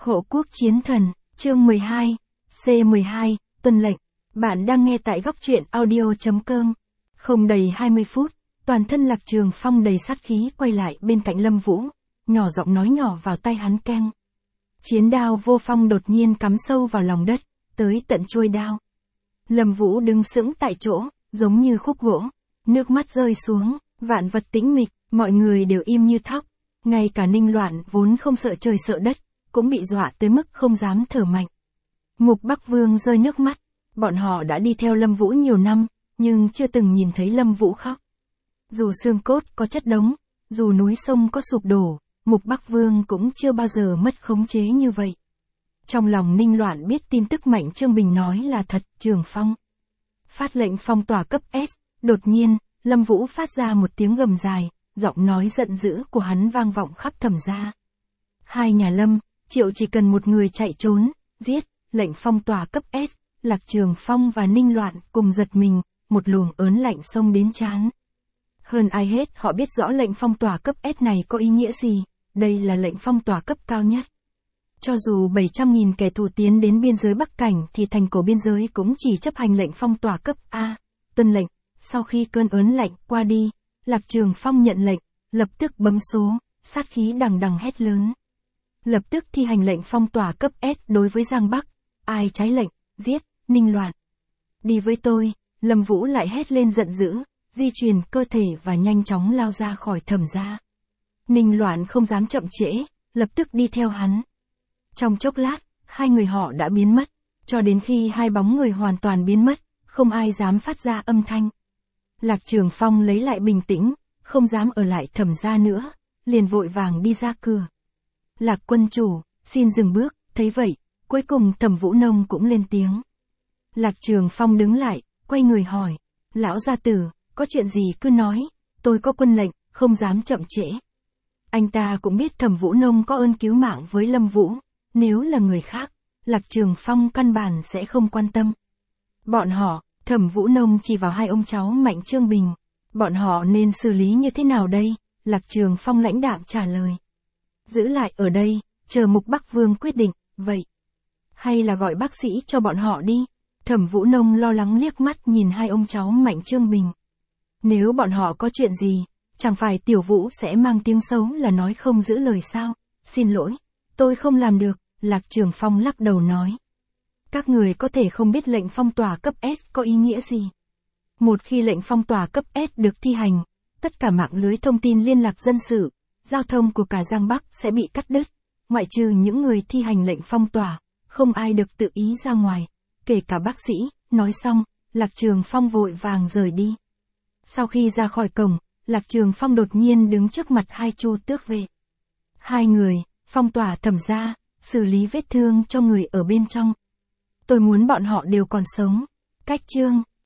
Hộ quốc chiến thần, chương 12, C12, tuân lệnh. Bạn đang nghe tại góc truyện audio.com. Không đầy 20 phút, toàn thân Lạc Trường Phong đầy sát khí quay lại bên cạnh Lâm Vũ, nhỏ giọng nói nhỏ vào tai hắn keng. Chiến đao vô phong đột nhiên cắm sâu vào lòng đất, tới tận chuôi đao. Lâm Vũ đứng sững tại chỗ, giống như khúc gỗ, nước mắt rơi xuống, vạn vật tĩnh mịch, mọi người đều im như thóc. Ngay cả Ninh Loạn vốn không sợ trời sợ đất, cũng bị dọa tới mức không dám thở mạnh. Mục Bắc Vương rơi nước mắt, bọn họ đã đi theo Lâm Vũ nhiều năm, nhưng chưa từng nhìn thấy Lâm Vũ khóc. Dù xương cốt có chất đống, dù núi sông có sụp đổ, Mục Bắc Vương cũng chưa bao giờ mất khống chế như vậy. Trong lòng Ninh Loạn biết tin tức Mạnh Trương Bình nói là thật. Trường Phong phát lệnh phong tỏa cấp S, đột nhiên, Lâm Vũ phát ra một tiếng gầm dài, giọng nói giận dữ của hắn vang vọng khắp Thẩm gia. Hai nhà Lâm, Triệu chỉ cần một người chạy trốn, giết, lệnh phong tỏa cấp S, Lạc Trường Phong và Ninh Loạn cùng giật mình, một luồng ớn lạnh xông đến trán. Hơn ai hết họ biết rõ lệnh phong tỏa cấp S này có ý nghĩa gì, đây là lệnh phong tỏa cấp cao nhất. Cho dù 700.000 kẻ thù tiến đến biên giới Bắc Cảnh thì thành cổ biên giới cũng chỉ chấp hành lệnh phong tỏa cấp A, tuân lệnh. Sau khi cơn ớn lạnh qua đi, Lạc Trường Phong nhận lệnh, lập tức bấm số, sát khí đằng đằng hét lớn. Lập tức thi hành lệnh phong tỏa cấp S đối với Giang Bắc, ai trái lệnh, giết. Ninh Loạn, đi với tôi. Lâm Vũ lại hét lên giận dữ, di chuyển cơ thể và nhanh chóng lao ra khỏi Thẩm gia. Ninh Loạn không dám chậm trễ, lập tức đi theo hắn. Trong chốc lát, hai người họ đã biến mất, cho đến khi hai bóng người hoàn toàn biến mất, không ai dám phát ra âm thanh. Lạc Trường Phong lấy lại bình tĩnh, không dám ở lại Thẩm gia nữa, liền vội vàng đi ra cửa. Lạc quân chủ, xin dừng bước. Thấy vậy, cuối cùng Thẩm Vũ Nông cũng lên tiếng. Lạc Trường Phong đứng lại, quay người hỏi, lão gia tử, có chuyện gì cứ nói, tôi có quân lệnh, không dám chậm trễ. Anh ta cũng biết Thẩm Vũ Nông có ơn cứu mạng với Lâm Vũ, nếu là người khác, Lạc Trường Phong căn bản sẽ không quan tâm. Bọn họ, Thẩm Vũ Nông chỉ vào hai ông cháu Mạnh Trương Bình, bọn họ nên xử lý như thế nào đây? Lạc Trường Phong lãnh đạm trả lời. Giữ lại ở đây, chờ Mục Bắc Vương quyết định, vậy. Hay là gọi bác sĩ cho bọn họ đi. Thẩm Vũ Nông lo lắng liếc mắt nhìn hai ông cháu Mạnh Trương Bình. Nếu bọn họ có chuyện gì, chẳng phải Tiểu Vũ sẽ mang tiếng xấu là nói không giữ lời sao? Xin lỗi, tôi không làm được. Lạc Trường Phong lắc đầu nói. Các người có thể không biết lệnh phong tỏa cấp S có ý nghĩa gì. Một khi lệnh phong tỏa cấp S được thi hành, tất cả mạng lưới thông tin liên lạc dân sự, giao thông của cả Giang Bắc sẽ bị cắt đứt. Ngoại trừ những người thi hành lệnh phong tỏa, không ai được tự ý ra ngoài, kể cả bác sĩ. Nói xong, Lạc Trường Phong vội vàng rời đi. Sau khi ra khỏi cổng, Lạc Trường Phong đột nhiên đứng trước mặt hai Chu Tước vệ. Hai người, phong tỏa Thẩm gia, xử lý vết thương cho người ở bên trong. Tôi muốn bọn họ đều còn sống. Cách chương